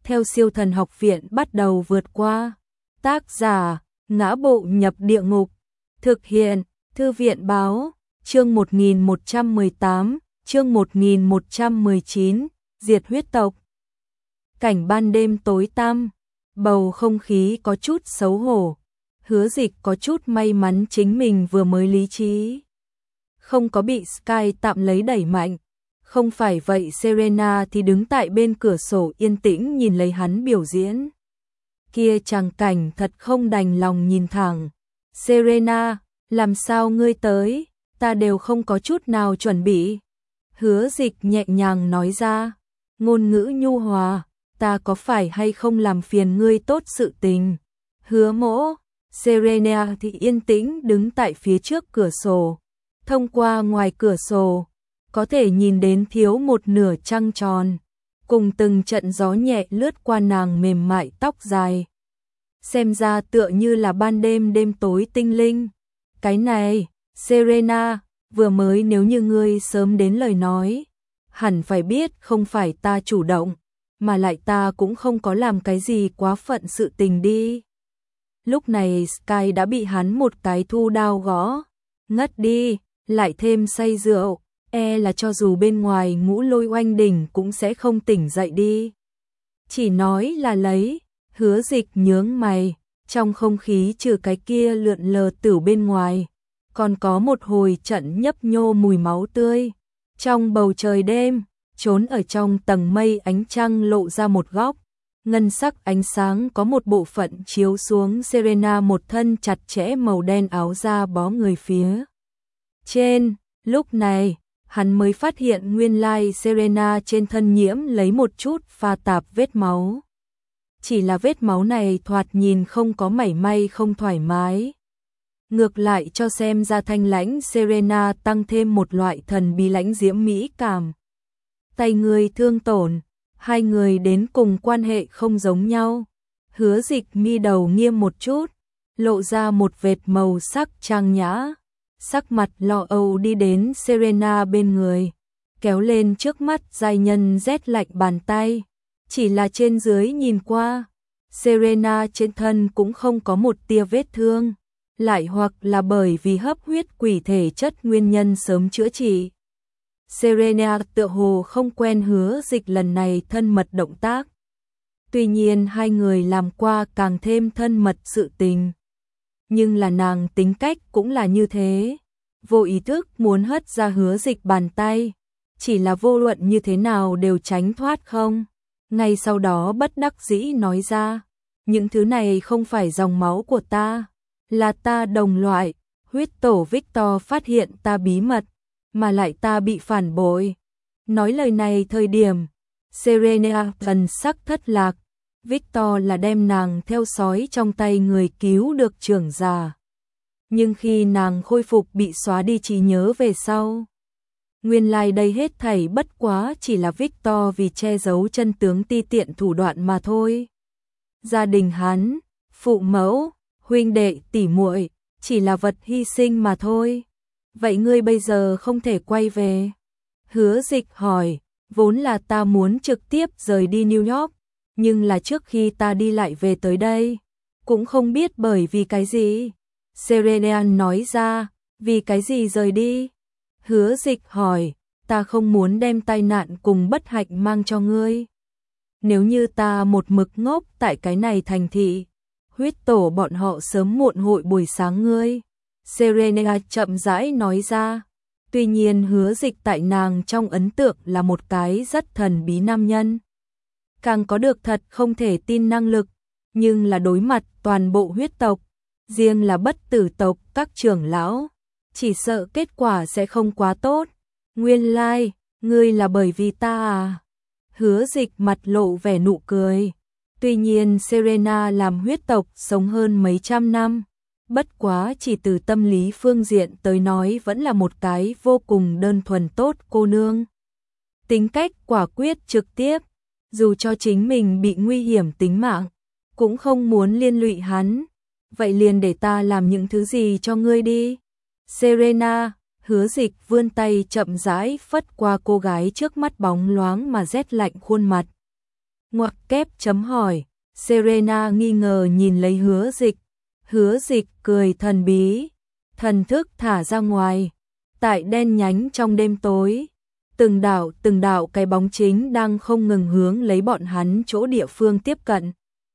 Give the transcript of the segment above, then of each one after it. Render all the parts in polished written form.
theo Siêu Thần Học Viện bắt đầu vượt qua. Tác giả: Ngã Bộ Nhập Địa Ngục. Thực hiện: Thư viện báo. Chương 1118, chương 1119, diệt huyết tộc. Cảnh ban đêm tối tăm, bầu không khí có chút xấu hổ. Hứa Dịch có chút may mắn chính mình vừa mới lý trí, không có bị Sky tạm lấy đẩy mạnh. Không phải vậy Serena thì đứng tại bên cửa sổ yên tĩnh nhìn lấy hắn biểu diễn. Kia tràng cảnh thật không đành lòng nhìn thẳng. Serena, làm sao ngươi tới, ta đều không có chút nào chuẩn bị. Hứa Dịch nhẹ nhàng nói ra, ngôn ngữ nhu hòa, ta có phải hay không làm phiền ngươi tốt sự tình. Hứa Mỗ. Serena thì yên tĩnh đứng tại phía trước cửa sổ. Thông qua ngoài cửa sổ, có thể nhìn đến thiếu một nửa trăng tròn, cùng từng trận gió nhẹ lướt qua nàng mềm mại tóc dài. Xem ra tựa như là ban đêm đêm tối tinh linh. Cái này, Serena, vừa mới nếu như ngươi sớm đến lời nói, hẳn phải biết không phải ta chủ động, mà lại ta cũng không có làm cái gì quá phận sự tình đi. Lúc này Sky đã bị hắn một cái thu đao gõ, ngất đi, lại thêm say rượu, là cho dù bên ngoài ngũ lôi oanh đỉnh cũng sẽ không tỉnh dậy đi. Chỉ nói là lấy. Hứa Dịch nhướng mày, trong không khí trừ cái kia lượn lờ tửu bên ngoài, còn có một hồi trận nhấp nhô mùi máu tươi. Trong bầu trời đêm, trốn ở trong tầng mây ánh trăng lộ ra một góc, ngân sắc ánh sáng có một bộ phận chiếu xuống Serena một thân chặt chẽ màu đen áo da bó người phía trên. Lúc này, hắn mới phát hiện nguyên lai Serena trên thân nhiễm lấy một chút pha tạp vết máu. Chỉ là vết máu này thoạt nhìn không có mảy may không thoải mái. Ngược lại cho xem ra thanh lãnh Serena tăng thêm một loại thần bí lãnh diễm mỹ cảm. Tay người thương tổn, hai người đến cùng quan hệ không giống nhau. Hứa Dịch mi đầu nghiêm một chút, lộ ra một vệt màu sắc trang nhã. Sắc mặt lo âu đi đến Serena bên người, kéo lên trước mắt giai nhân rét lạnh bàn tay. Chỉ là trên dưới nhìn qua, Serena trên thân cũng không có một tia vết thương, lại hoặc là bởi vì hấp huyết quỷ thể chất nguyên nhân sớm chữa trị. Serena tựa hồ không quen Hứa Dịch lần này thân mật động tác. Tuy nhiên hai người làm qua càng thêm thân mật sự tình. Nhưng là nàng tính cách cũng là như thế, vô ý thức muốn hất ra Hứa Dịch bàn tay, chỉ là vô luận như thế nào đều tránh thoát không. Ngay sau đó bất đắc dĩ nói ra, những thứ này không phải dòng máu của ta, là ta đồng loại. Huyết tổ Victor phát hiện ta bí mật, mà lại ta bị phản bội. Nói lời này thời điểm, Serena thần sắc thất lạc. Victor là đem nàng theo sói trong tay người cứu được trưởng giả. Nhưng khi nàng khôi phục bị xóa đi trí nhớ về sau, nguyên lai đây hết thảy bất quá chỉ là Victor vì che giấu chân tướng ti tiện thủ đoạn mà thôi. Gia đình hắn, phụ mẫu, huynh đệ tỷ muội chỉ là vật hy sinh mà thôi. Vậy ngươi bây giờ không thể quay về? Hứa Dịch hỏi, vốn là ta muốn trực tiếp rời đi New York, nhưng là trước khi ta đi lại về tới đây, cũng không biết bởi vì cái gì. Serena nói ra, vì cái gì rời đi? Hứa Dịch hỏi, ta không muốn đem tai nạn cùng bất hạnh mang cho ngươi. Nếu như ta một mực ngốc tại cái này thành thị, huyết tổ bọn họ sớm muộn hội buổi sáng ngươi. Serena chậm rãi nói ra. Tuy nhiên Hứa Dịch tại nàng trong ấn tượng là một cái rất thần bí nam nhân, càng có được thật không thể tin năng lực, nhưng là đối mặt toàn bộ huyết tộc, riêng là bất tử tộc các trưởng lão, chỉ sợ kết quả sẽ không quá tốt. Nguyên lai, ngươi là bởi vì ta à? Hứa Dịch mặt lộ vẻ nụ cười. Tuy nhiên Serena làm huyết tộc sống hơn mấy trăm năm, bất quá chỉ từ tâm lý phương diện tới nói vẫn là một cái vô cùng đơn thuần tốt cô nương. Tính cách quả quyết trực tiếp, dù cho chính mình bị nguy hiểm tính mạng, cũng không muốn liên lụy hắn. Vậy liền để ta làm những thứ gì cho ngươi đi. Serena, Hứa Dịch vươn tay chậm rãi phất qua cô gái trước mắt bóng loáng mà rét lạnh khuôn mặt. Ngoặc kép chấm hỏi, Serena nghi ngờ nhìn lấy Hứa Dịch cười thần bí, thần thức thả ra ngoài, tại đen nhánh trong đêm tối, từng đạo cái bóng chính đang không ngừng hướng lấy bọn hắn chỗ địa phương tiếp cận.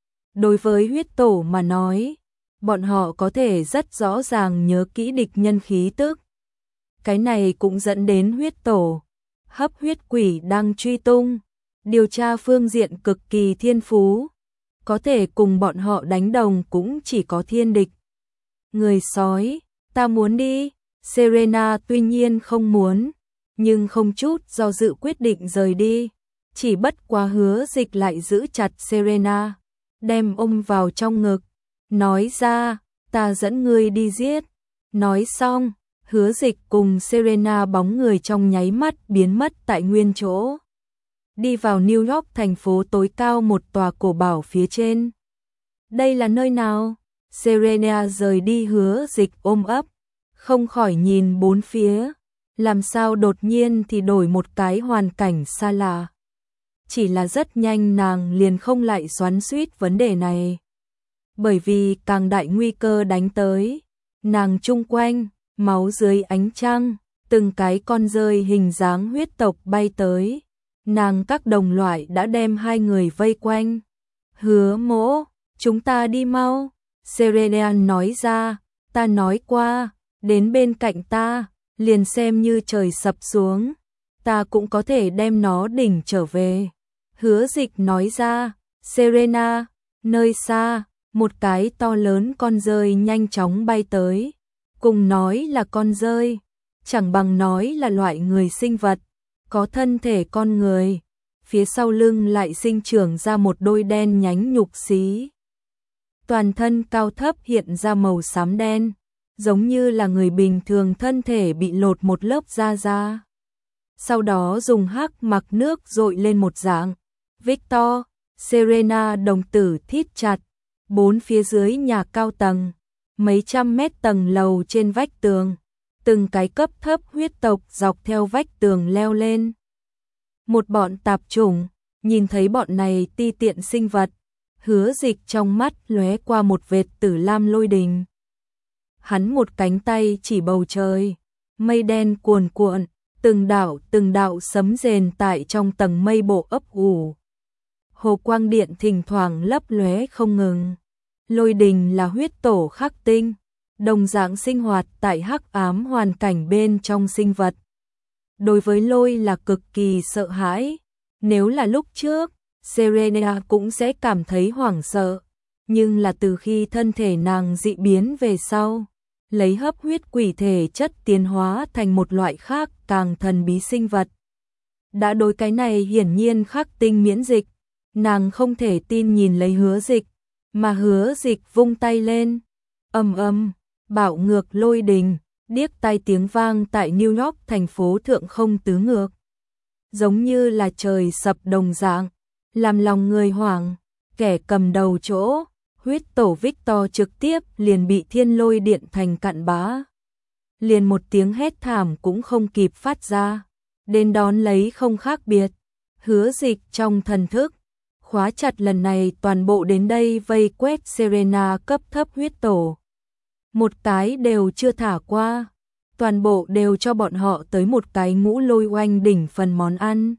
Đối với huyết tổ mà nói, bọn họ có thể rất rõ ràng nhớ kỹ địch nhân khí tức. Cái này cũng dẫn đến huyết tổ, hấp huyết quỷ đang truy tung, điều tra phương diện cực kỳ thiên phú, có thể cùng bọn họ đánh đồng cũng chỉ có thiên địch. Người sói, ta muốn đi. Serena tuy nhiên không muốn, nhưng không chút do dự quyết định rời đi. Chỉ bất quá Hứa Dịch lại giữ chặt Serena, đem ôm vào trong ngực, nói ra, ta dẫn ngươi đi giết. Nói xong, Hứa Dịch cùng Serena bóng người trong nháy mắt biến mất tại nguyên chỗ. Đi vào New York, thành phố tối cao một tòa cổ bảo phía trên. Đây là nơi nào? Serena rời đi Hứa Dịch ôm ấp, không khỏi nhìn bốn phía, làm sao đột nhiên thì đổi một cái hoàn cảnh xa lạ. Chỉ là rất nhanh nàng liền không lại xoắn xuýt vấn đề này. Bởi vì càng đại nguy cơ đánh tới, nàng chung quanh, máu dưới ánh trăng, từng cái con rơi hình dáng huyết tộc bay tới. Nàng các đồng loại đã đem hai người vây quanh. Hứa Mỗ, chúng ta đi mau. Serena nói ra, ta nói qua, đến bên cạnh ta, liền xem như trời sập xuống, ta cũng có thể đem nó đỉnh trở về. Hứa Dịch nói ra, Serena, nơi xa, một cái to lớn con rơi nhanh chóng bay tới. Cùng nói là con rơi, chẳng bằng nói là loại người sinh vật, có thân thể con người, phía sau lưng lại sinh trưởng ra một đôi đen nhánh nhục xí. Toàn thân cao thấp hiện ra màu xám đen, giống như là người bình thường thân thể bị lột một lớp da da. Sau đó dùng hắc mặc nước dội lên một dạng. Victor, Serena đồng tử thít chặt, bốn phía dưới nhà cao tầng, mấy trăm mét tầng lầu trên vách tường, từng cái cấp thấp huyết tộc dọc theo vách tường leo lên. Một bọn tạp chủng, nhìn thấy bọn này ti tiện sinh vật, Hứa Dịch trong mắt lóe qua một vệt tử lam lôi đình. Hắn một cánh tay chỉ bầu trời, mây đen cuồn cuộn, từng đạo sấm rền tại trong tầng mây bộ ấp ủ. Hồ quang điện thỉnh thoảng lấp lóe không ngừng. Lôi đình là huyết tổ khắc tinh, đồng dạng sinh hoạt tại hắc ám hoàn cảnh bên trong sinh vật. Đối với lôi là cực kỳ sợ hãi, nếu là lúc trước, Serena cũng sẽ cảm thấy hoảng sợ, nhưng là từ khi thân thể nàng dị biến về sau, lấy hấp huyết quỷ thể chất tiến hóa thành một loại khác càng thần bí sinh vật. Đã đối cái này hiển nhiên khắc tinh miễn dịch, nàng không thể tin nhìn lấy Hứa Dịch, mà Hứa Dịch vung tay lên, ầm, bạo ngược lôi đình, điếc tai tiếng vang tại New York thành phố thượng không tứ ngược. Giống như là trời sập đồng dạng, làm lòng người hoảng, kẻ cầm đầu chỗ, huyết tổ Victor trực tiếp liền bị thiên lôi điện thành cặn bã. Liền một tiếng hét thảm cũng không kịp phát ra, đến đón lấy không khác biệt. Hứa Dịch trong thần thức, khóa chặt lần này toàn bộ đến đây vây quét Serena cấp thấp huyết tổ. Một cái đều chưa thả qua, toàn bộ đều cho bọn họ tới một cái ngũ lôi oanh đỉnh phần món ăn.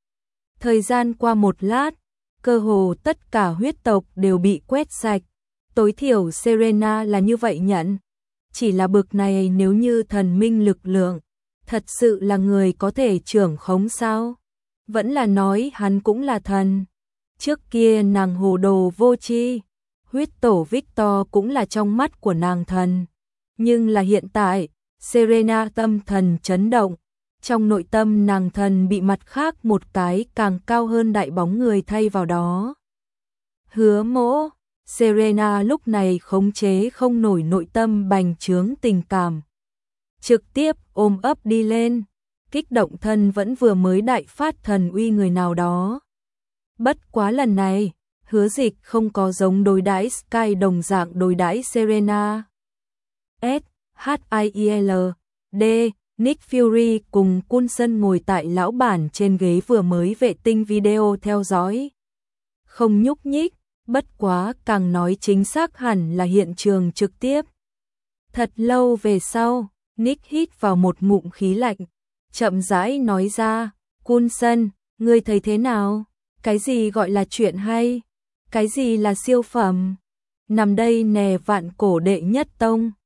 Thời gian qua một lát, cơ hồ tất cả huyết tộc đều bị quét sạch, tối thiểu Serena là như vậy nhận. Chỉ là bực này nếu như thần minh lực lượng, thật sự là người có thể trưởng khống sao? Vẫn là nói hắn cũng là thần. Trước kia nàng hồ đồ vô tri, huyết tổ Victor cũng là trong mắt của nàng thần. Nhưng là hiện tại, Serena tâm thần chấn động, trong nội tâm nàng thần bị mặt khác một cái càng cao hơn đại bóng người thay vào đó. Hứa Mỗ, Serena lúc này khống chế không nổi nội tâm bành trướng tình cảm. Trực tiếp ôm ấp đi lên, kích động thân vẫn vừa mới đại phát thần uy người nào đó. Bất quá lần này, Hứa Dịch không có giống đối đãi Sky đồng dạng đối đãi Serena. S.H.I.E.L. D. Nick Fury cùng Coulson ngồi tại lão bản trên ghế vừa mới vệ tinh video theo dõi. không nhúc nhích, bất quá càng nói chính xác hẳn là hiện trường trực tiếp. Thật lâu về sau, Nick hít vào một ngụm khí lạnh, chậm rãi nói ra, Coulson, ngươi thấy thế nào? Cái gì gọi là chuyện hay? Cái gì là siêu phẩm? Nằm đây nè vạn cổ đệ nhất tông.